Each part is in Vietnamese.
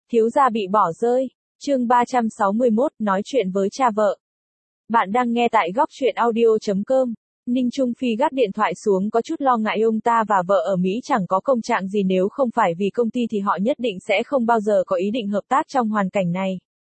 Thiếu gia bị bỏ rơi. Chương 361, nói chuyện với cha vợ. Bạn đang nghe tại góc truyện audio.com. Ninh Trung Phi gác điện thoại xuống, có chút lo ngại ông ta và vợ ở Mỹ chẳng có công trạng gì, nếu không phải vì công ty thì họ nhất định sẽ không bao giờ có ý định hợp tác trong hoàn cảnh này.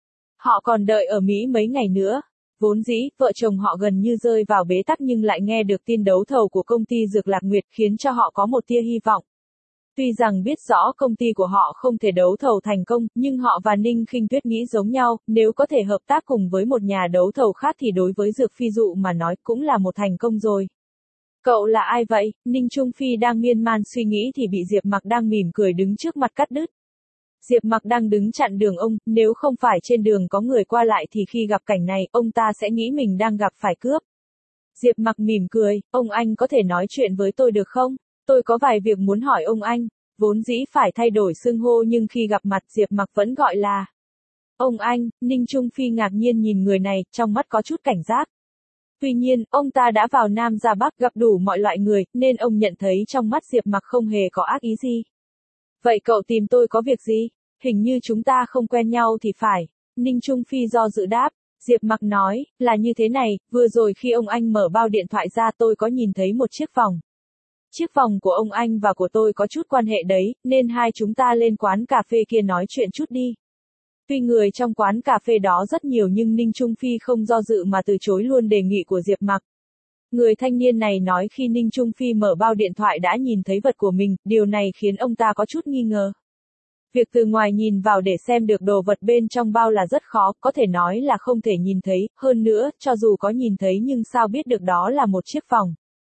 Họ còn đợi ở Mỹ mấy ngày nữa. Vốn dĩ, vợ chồng họ gần như rơi vào bế tắc, nhưng lại nghe được tin đấu thầu của công ty Dược Lạc Nguyệt khiến cho họ có một tia hy vọng. Tuy rằng biết rõ công ty của họ không thể đấu thầu thành công, nhưng họ và Ninh Khinh Tuyết nghĩ giống nhau, nếu có thể hợp tác cùng với một nhà đấu thầu khác thì đối với Dược Phi Dụ mà nói cũng là một thành công rồi. Cậu là ai vậy? Ninh Trung Phi đang miên man suy nghĩ thì bị Diệp Mặc đang mỉm cười đứng trước mặt cắt đứt. Diệp Mặc đang đứng chặn đường ông, nếu không phải trên đường có người qua lại thì khi gặp cảnh này, ông ta sẽ nghĩ mình đang gặp phải cướp. Diệp Mặc mỉm cười, ông anh có thể nói chuyện với tôi được không? Tôi có vài việc muốn hỏi ông anh. Vốn dĩ phải thay đổi xưng hô nhưng khi gặp mặt Diệp Mặc vẫn gọi là ông anh. Ninh Trung Phi ngạc nhiên nhìn người này, trong mắt có chút cảnh giác. Tuy nhiên, ông ta đã vào Nam ra Bắc gặp đủ mọi loại người, nên ông nhận thấy trong mắt Diệp Mặc không hề có ác ý gì. Vậy cậu tìm tôi có việc gì? Hình như chúng ta không quen nhau thì phải. Ninh Trung Phi do dự đáp. Diệp Mặc nói, là như thế này, vừa rồi khi ông anh mở bao điện thoại ra tôi có nhìn thấy một chiếc vòng. Chiếc vòng của ông anh và của tôi có chút quan hệ đấy, nên hai chúng ta lên quán cà phê kia nói chuyện chút đi. Tuy người trong quán cà phê đó rất nhiều nhưng Ninh Trung Phi không do dự mà từ chối luôn đề nghị của Diệp Mặc. Người thanh niên này nói khi Ninh Trung Phi mở bao điện thoại đã nhìn thấy vật của mình, điều này khiến ông ta có chút nghi ngờ. Việc từ ngoài nhìn vào để xem được đồ vật bên trong bao là rất khó, có thể nói là không thể nhìn thấy, hơn nữa, cho dù có nhìn thấy nhưng sao biết được đó là một chiếc vòng.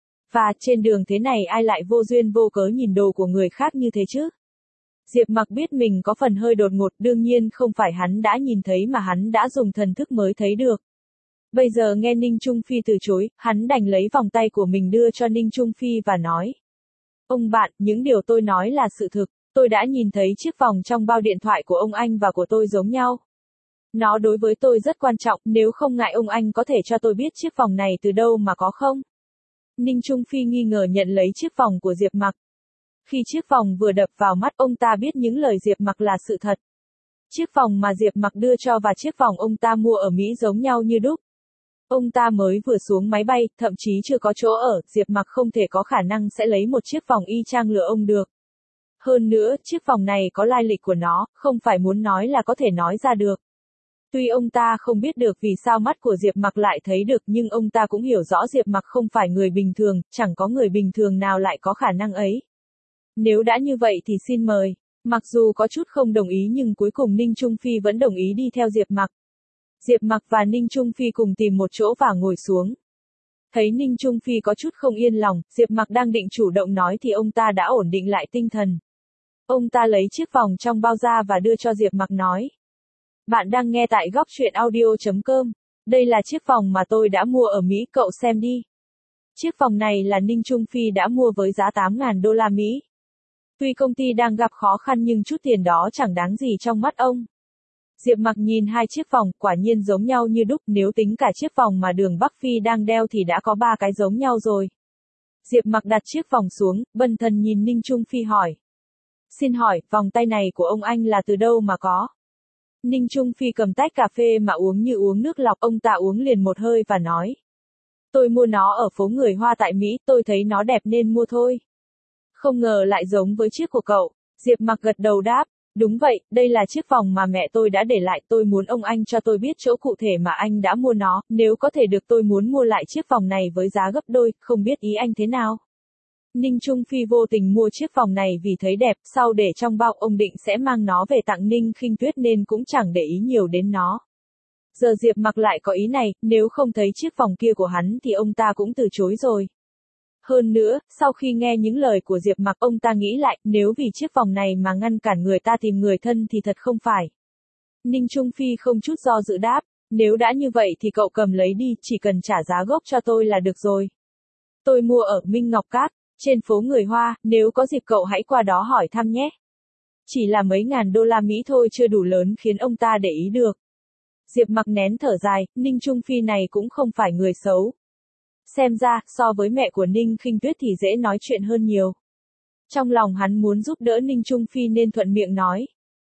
Và trên đường thế này ai lại vô duyên vô cớ nhìn đồ của người khác như thế chứ? Diệp Mặc biết mình có phần hơi đột ngột, đương nhiên không phải hắn đã nhìn thấy mà hắn đã dùng thần thức mới thấy được. Bây giờ nghe Ninh Trung Phi từ chối, hắn đành lấy vòng tay của mình đưa cho Ninh Trung Phi và nói. Ông bạn, những điều tôi nói là sự thực, tôi đã nhìn thấy chiếc vòng trong bao điện thoại của ông anh và của tôi giống nhau. Nó đối với tôi rất quan trọng, nếu không ngại ông anh có thể cho tôi biết chiếc vòng này từ đâu mà có không? Ninh Trung Phi nghi ngờ nhận lấy chiếc vòng của Diệp Mặc. Khi chiếc vòng vừa đập vào mắt ông ta biết những lời Diệp Mặc là sự thật. Chiếc vòng mà Diệp Mặc đưa cho và chiếc vòng ông ta mua ở Mỹ giống nhau như đúc. Ông ta mới vừa xuống máy bay, thậm chí chưa có chỗ ở, Diệp Mặc không thể có khả năng sẽ lấy một chiếc vòng y chang lừa ông được. Hơn nữa, chiếc vòng này có lai lịch của nó, không phải muốn nói là có thể nói ra được. Tuy ông ta không biết được vì sao mắt của Diệp Mặc lại thấy được nhưng ông ta cũng hiểu rõ Diệp Mặc không phải người bình thường, chẳng có người bình thường nào lại có khả năng ấy. Nếu đã như vậy thì xin mời. Mặc dù có chút không đồng ý nhưng cuối cùng Ninh Trung Phi vẫn đồng ý đi theo Diệp Mặc. Diệp Mặc và Ninh Trung Phi cùng tìm một chỗ và ngồi xuống. Thấy Ninh Trung Phi có chút không yên lòng, Diệp Mặc đang định chủ động nói thì ông ta đã ổn định lại tinh thần. Ông ta lấy chiếc vòng trong bao ra và đưa cho Diệp Mặc nói. Bạn đang nghe tại góc truyện audio.com. Đây là chiếc vòng mà tôi đã mua ở Mỹ, cậu xem đi. Chiếc vòng này là Ninh Trung Phi đã mua với giá 8.000 đô la Mỹ. Tuy công ty đang gặp khó khăn nhưng chút tiền đó chẳng đáng gì trong mắt ông. Diệp Mặc nhìn hai chiếc vòng, quả nhiên giống nhau như đúc, nếu tính cả chiếc vòng mà Đường Bắc Phi đang đeo thì đã có 3 cái giống nhau rồi. Diệp Mặc đặt chiếc vòng xuống, bần thần nhìn Ninh Trung Phi hỏi. Xin hỏi, vòng tay này của ông anh là từ đâu mà có? Ninh Trung Phi cầm tách cà phê mà uống như uống nước lọc, ông ta uống liền một hơi và nói. Tôi mua nó ở phố người Hoa tại Mỹ, tôi thấy nó đẹp nên mua thôi. Không ngờ lại giống với chiếc của cậu. Diệp Mặc gật đầu đáp. Đúng vậy, đây là chiếc vòng mà mẹ tôi đã để lại, tôi muốn ông anh cho tôi biết chỗ cụ thể mà anh đã mua nó, nếu có thể được tôi muốn mua lại chiếc vòng này với giá gấp đôi, không biết ý anh thế nào? Ninh Trung Phi vô tình mua chiếc vòng này vì thấy đẹp, sau để trong bao ông định sẽ mang nó về tặng Ninh Khinh Tuyết nên cũng chẳng để ý nhiều đến nó. Giờ Diệp Mặc lại có ý này, nếu không thấy chiếc vòng kia của hắn thì ông ta cũng từ chối rồi. Hơn nữa, sau khi nghe những lời của Diệp Mặc ông ta nghĩ lại, nếu vì chiếc vòng này mà ngăn cản người ta tìm người thân thì thật không phải. Ninh Trung Phi không chút do dự đáp, nếu đã như vậy thì cậu cầm lấy đi, chỉ cần trả giá gốc cho tôi là được rồi. Tôi mua ở Minh Ngọc Cát, trên phố người Hoa, nếu có dịp cậu hãy qua đó hỏi thăm nhé. Chỉ là mấy ngàn đô la Mỹ thôi chưa đủ lớn khiến ông ta để ý được. Diệp Mặc nén thở dài, Ninh Trung Phi này cũng không phải người xấu. Xem ra, so với mẹ của Ninh Khinh Tuyết thì dễ nói chuyện hơn nhiều. Trong lòng hắn muốn giúp đỡ Ninh Trung Phi nên thuận miệng nói.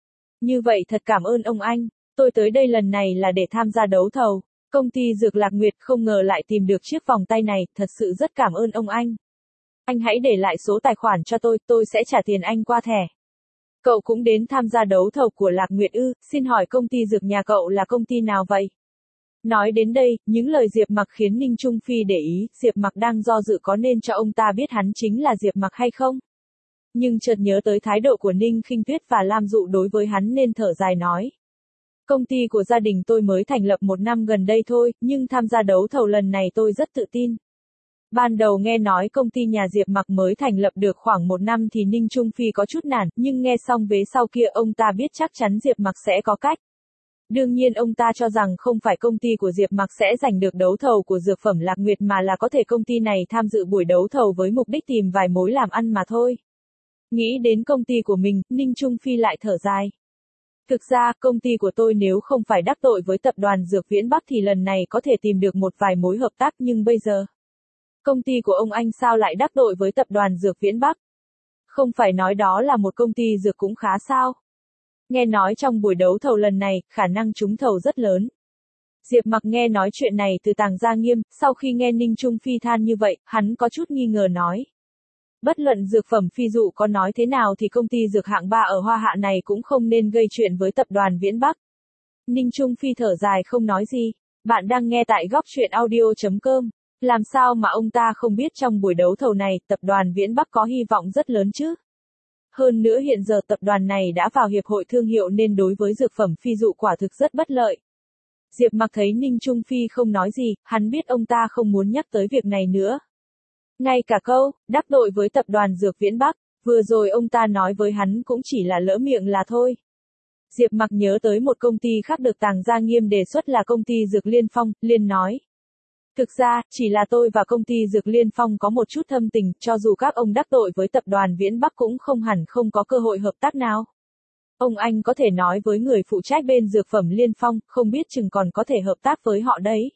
Như vậy thật cảm ơn ông anh. Tôi tới đây lần này là để tham gia đấu thầu. Công ty Dược Lạc Nguyệt không ngờ lại tìm được chiếc vòng tay này, thật sự rất cảm ơn ông anh. Anh hãy để lại số tài khoản cho tôi sẽ trả tiền anh qua thẻ. Cậu cũng đến tham gia đấu thầu của Lạc Nguyệt ư, xin hỏi công ty dược nhà cậu là công ty nào vậy? Nói đến đây, những lời Diệp Mặc khiến Ninh Trung Phi để ý, Diệp Mặc đang do dự có nên cho ông ta biết hắn chính là Diệp Mặc hay không? Nhưng chợt nhớ tới thái độ của Ninh Khinh Tuyết và Lam Dụ đối với hắn nên thở dài nói. Công ty của gia đình tôi mới thành lập 1 năm gần đây thôi, nhưng tham gia đấu thầu lần này tôi rất tự tin. Ban đầu nghe nói công ty nhà Diệp Mặc mới thành lập được khoảng 1 năm thì Ninh Trung Phi có chút nản, nhưng nghe xong vế sau kia ông ta biết chắc chắn Diệp Mặc sẽ có cách. Đương nhiên ông ta cho rằng không phải công ty của Diệp Mặc sẽ giành được đấu thầu của dược phẩm Lạc Nguyệt mà là có thể công ty này tham dự buổi đấu thầu với mục đích tìm vài mối làm ăn mà thôi. Nghĩ đến công ty của mình, Ninh Trung Phi lại thở dài. Thực ra, công ty của tôi nếu không phải đắc tội với tập đoàn Dược Viễn Bắc thì lần này có thể tìm được một vài mối hợp tác nhưng bây giờ. Công ty của ông anh sao lại đắc tội với tập đoàn Dược Viễn Bắc? Không phải nói đó là một công ty dược cũng khá sao? Nghe nói trong buổi đấu thầu lần này, khả năng trúng thầu rất lớn. Diệp Mặc nghe nói chuyện này từ Tàng Gia Nghiêm, sau khi nghe Ninh Trung Phi than như vậy, hắn có chút nghi ngờ nói. Bất luận dược phẩm Phi Dụ có nói thế nào thì công ty dược hạng 3 ở Hoa Hạ này cũng không nên gây chuyện với tập đoàn Viễn Bắc. Ninh Trung Phi thở dài không nói gì. Bạn đang nghe tại góc truyện audio.com. Làm sao mà ông ta không biết trong buổi đấu thầu này, tập đoàn Viễn Bắc có hy vọng rất lớn chứ? Hơn nữa hiện giờ tập đoàn này đã vào hiệp hội thương hiệu nên đối với dược phẩm Phi Dụ quả thực rất bất lợi. Diệp Mặc thấy Ninh Trung Phi không nói gì, hắn biết ông ta không muốn nhắc tới việc này nữa. Ngay cả câu, đắc tội với tập đoàn Dược Viễn Bắc, vừa rồi ông ta nói với hắn cũng chỉ là lỡ miệng là thôi. Diệp Mặc nhớ tới một công ty khác được Tàng Gia Nghiêm đề xuất là công ty Dược Liên Phong, liền nói. Thực ra, chỉ là tôi và công ty Dược Liên Phong có một chút thâm tình, cho dù các ông đắc tội với tập đoàn Viễn Bắc cũng không hẳn không có cơ hội hợp tác nào. Ông anh có thể nói với người phụ trách bên dược phẩm Liên Phong, không biết chừng còn có thể hợp tác với họ đấy.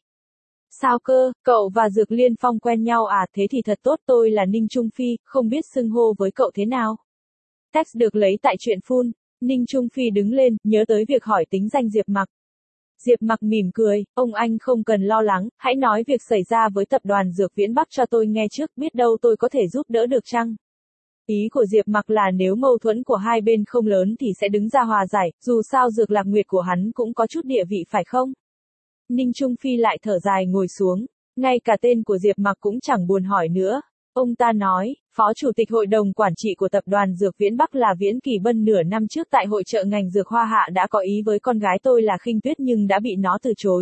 Sao cơ, cậu và Dược Liên Phong quen nhau à, thế thì thật tốt, tôi là Ninh Trung Phi, không biết xưng hô với cậu thế nào. Text được lấy tại truyện Phun. Ninh Trung Phi đứng lên, nhớ tới việc hỏi tính danh Diệp Mặc. Diệp Mặc mỉm cười, ông anh không cần lo lắng, hãy nói việc xảy ra với tập đoàn Dược Viễn Bắc cho tôi nghe trước, biết đâu tôi có thể giúp đỡ được chăng? Ý của Diệp Mặc là nếu mâu thuẫn của hai bên không lớn thì sẽ đứng ra hòa giải, dù sao Dược Lạc Nguyệt của hắn cũng có chút địa vị phải không? Ninh Trung Phi lại thở dài ngồi xuống, ngay cả tên của Diệp Mặc cũng chẳng buồn hỏi nữa. Ông ta nói, Phó Chủ tịch Hội đồng Quản trị của Tập đoàn Dược Viễn Bắc là Viễn Kỳ Bân nửa năm trước tại hội chợ ngành dược Hoa Hạ đã có ý với con gái tôi là Khinh Tuyết nhưng đã bị nó từ chối.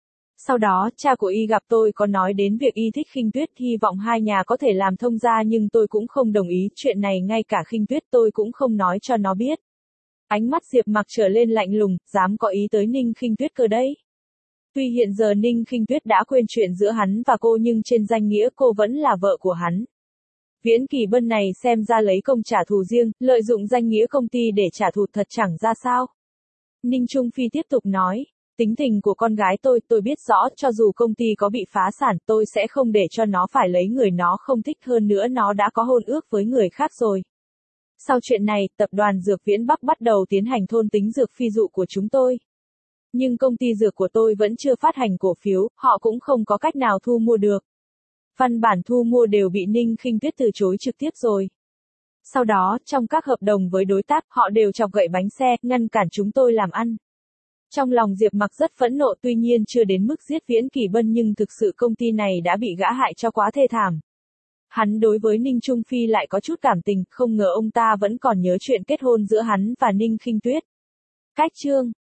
Sau đó, cha của y gặp tôi có nói đến việc y thích Khinh Tuyết, hy vọng hai nhà có thể làm thông gia nhưng tôi cũng không đồng ý, chuyện này ngay cả Khinh Tuyết tôi cũng không nói cho nó biết. Ánh mắt Diệp Mặc trở lên lạnh lùng, dám có ý tới Ninh Khinh Tuyết cơ đấy. Tuy hiện giờ Ninh Khinh Tuyết đã quên chuyện giữa hắn và cô nhưng trên danh nghĩa cô vẫn là vợ của hắn. Viễn Kỳ Bân này xem ra lấy công trả thù riêng, lợi dụng danh nghĩa công ty để trả thù thật chẳng ra sao. Ninh Trung Phi tiếp tục nói, tính tình của con gái tôi biết rõ, cho dù công ty có bị phá sản tôi sẽ không để cho nó phải lấy người nó không thích, hơn nữa nó đã có hôn ước với người khác rồi. Sau chuyện này, tập đoàn Dược Viễn Bắc bắt đầu tiến hành thôn tính dược Phi Dụ của chúng tôi. Nhưng công ty dược của tôi vẫn chưa phát hành cổ phiếu, họ cũng không có cách nào thu mua được. Văn bản thu mua đều bị Ninh Khinh Tuyết từ chối trực tiếp rồi. Sau đó, trong các hợp đồng với đối tác, họ đều chọc gậy bánh xe, ngăn cản chúng tôi làm ăn. Trong lòng Diệp Mặc rất phẫn nộ, tuy nhiên chưa đến mức giết Viễn Kỳ Bân nhưng thực sự công ty này đã bị gã hại cho quá thê thảm. Hắn đối với Ninh Trung Phi lại có chút cảm tình, không ngờ ông ta vẫn còn nhớ chuyện kết hôn giữa hắn và Ninh Khinh Tuyết. Cách chương